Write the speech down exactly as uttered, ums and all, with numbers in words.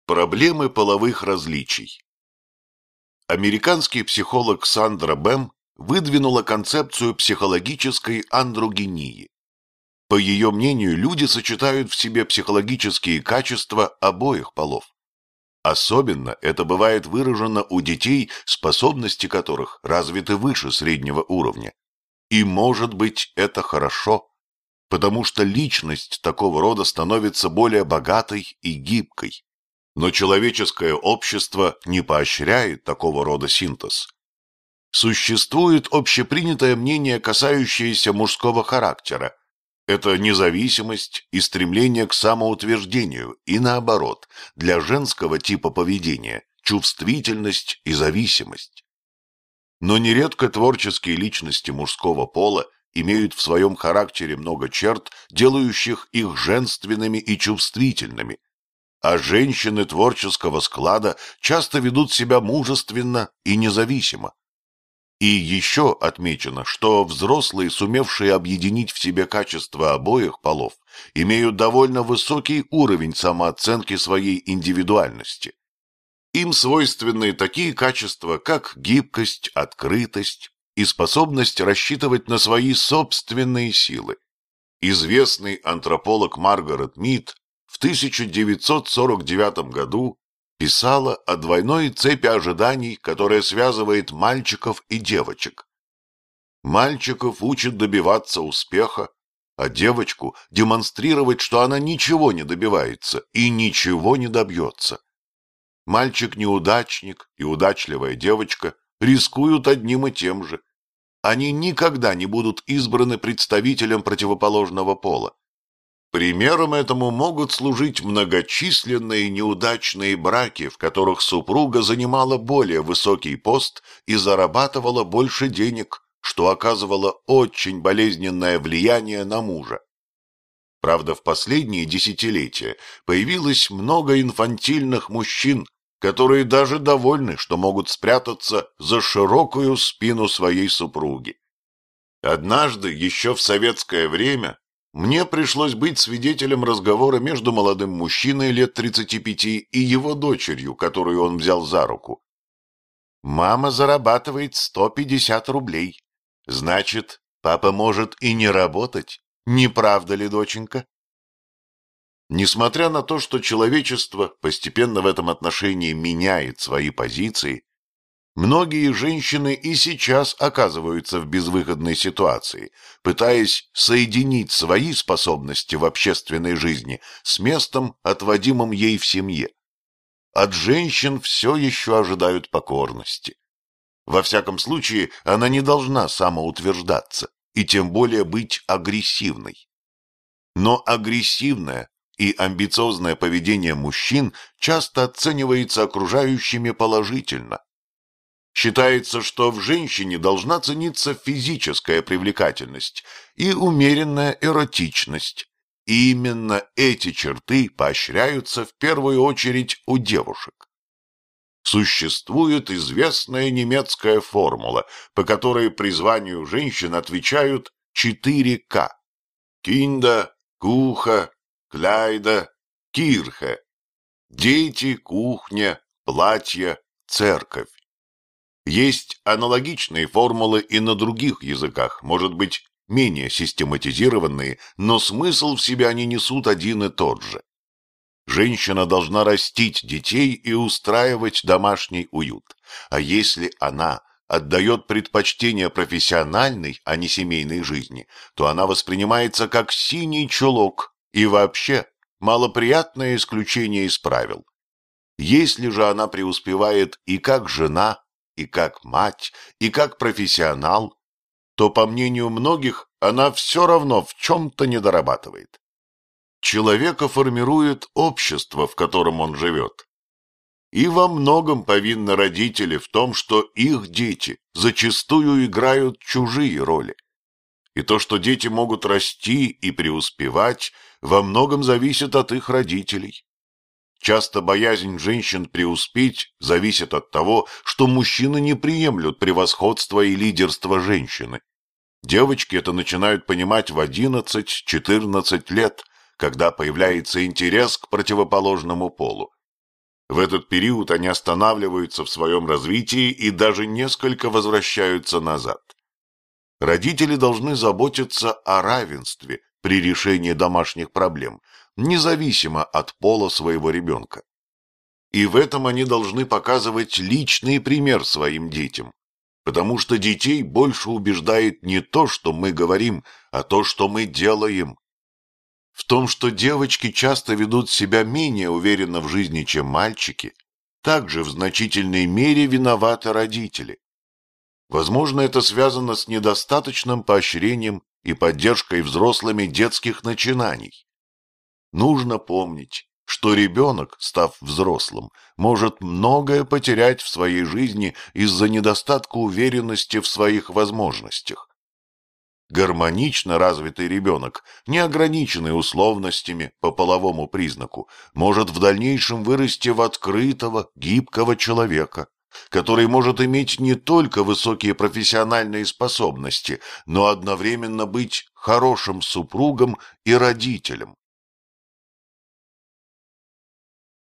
Проблемы половых различий. Американский психолог Сандра Бэм выдвинула концепцию психологической андрогинии. По ее мнению, люди сочетают в себе психологические качества обоих полов. Особенно это бывает выражено у детей, способности которых развиты выше среднего уровня. И, может быть, это хорошо, потому что личность такого рода становится более богатой и гибкой. Но человеческое общество не поощряет такого рода синтез. Существует общепринятое мнение, касающееся мужского характера. Это независимость и стремление к самоутверждению, и наоборот, для женского типа поведения – чувствительность и зависимость. Но нередко творческие личности мужского пола имеют в своем характере много черт, делающих их женственными и чувствительными. А женщины творческого склада часто ведут себя мужественно и независимо. И еще отмечено, что взрослые, сумевшие объединить в себе качества обоих полов, имеют довольно высокий уровень самооценки своей индивидуальности. Им свойственны такие качества, как гибкость, открытость и способность рассчитывать на свои собственные силы. Известный антрополог Маргарет Мид в тысяча девятьсот сорок девятом году писала о двойной цепи ожиданий, которая связывает мальчиков и девочек. Мальчиков учат добиваться успеха, а девочку демонстрировать, что она ничего не добивается и ничего не добьется. Мальчик-неудачник и удачливая девочка рискуют одним и тем же. Они никогда не будут избраны представителем противоположного пола. Примером этому могут служить многочисленные неудачные браки, в которых супруга занимала более высокий пост и зарабатывала больше денег, что оказывало очень болезненное влияние на мужа. Правда, в последние десятилетия появилось много инфантильных мужчин, которые даже довольны, что могут спрятаться за широкую спину своей супруги. Однажды, еще в советское время, мне пришлось быть свидетелем разговора между молодым мужчиной лет тридцати пяти и его дочерью, которую он взял за руку. «Мама зарабатывает сто пятьдесят рублей. Значит, папа может и не работать. Не правда ли, доченька?» Несмотря на то, что человечество постепенно в этом отношении меняет свои позиции, многие женщины и сейчас оказываются в безвыходной ситуации, пытаясь соединить свои способности в общественной жизни с местом, отводимым ей в семье. От женщин все еще ожидают покорности. Во всяком случае, она не должна самоутверждаться и тем более быть агрессивной. Но агрессивное и амбициозное поведение мужчин часто оценивается окружающими положительно. Считается, что в женщине должна цениться физическая привлекательность и умеренная эротичность. И именно эти черты поощряются в первую очередь у девушек. Существует известная немецкая формула, по которой призванию женщин отвечают четыре К. Кинда, Куха, Кляйда, Кирхе. Дети, кухня, платья, церковь. Есть аналогичные формулы и на других языках, может быть, менее систематизированные, но смысл в себе они несут один и тот же. Женщина должна растить детей и устраивать домашний уют. А если она отдает предпочтение профессиональной, а не семейной жизни, то она воспринимается как синий чулок и вообще малоприятное исключение из правил. Если же она преуспевает и как жена, и как мать, и как профессионал, то, по мнению многих, она все равно в чем-то недорабатывает. Человека формирует общество, в котором он живет. И во многом повинны родители в том, что их дети зачастую играют чужие роли. И то, что дети могут расти и преуспевать, во многом зависит от их родителей. Часто боязнь женщин преуспеть зависит от того, что мужчины не приемлют превосходства и лидерства женщины. Девочки это начинают понимать в одиннадцать-четырнадцать лет, когда появляется интерес к противоположному полу. В этот период они останавливаются в своем развитии и даже несколько возвращаются назад. Родители должны заботиться о равенстве при решении домашних проблем, независимо от пола своего ребенка. И в этом они должны показывать личный пример своим детям, потому что детей больше убеждает не то, что мы говорим, а то, что мы делаем. В том, что девочки часто ведут себя менее уверенно в жизни, чем мальчики, также в значительной мере виноваты родители. Возможно, это связано с недостаточным поощрением и поддержкой взрослыми детских начинаний. Нужно помнить, что ребенок, став взрослым, может многое потерять в своей жизни из-за недостатка уверенности в своих возможностях. Гармонично развитый ребенок, не ограниченный условностями по половому признаку, может в дальнейшем вырасти в открытого, гибкого человека, который может иметь не только высокие профессиональные способности, но одновременно быть хорошим супругом и родителем.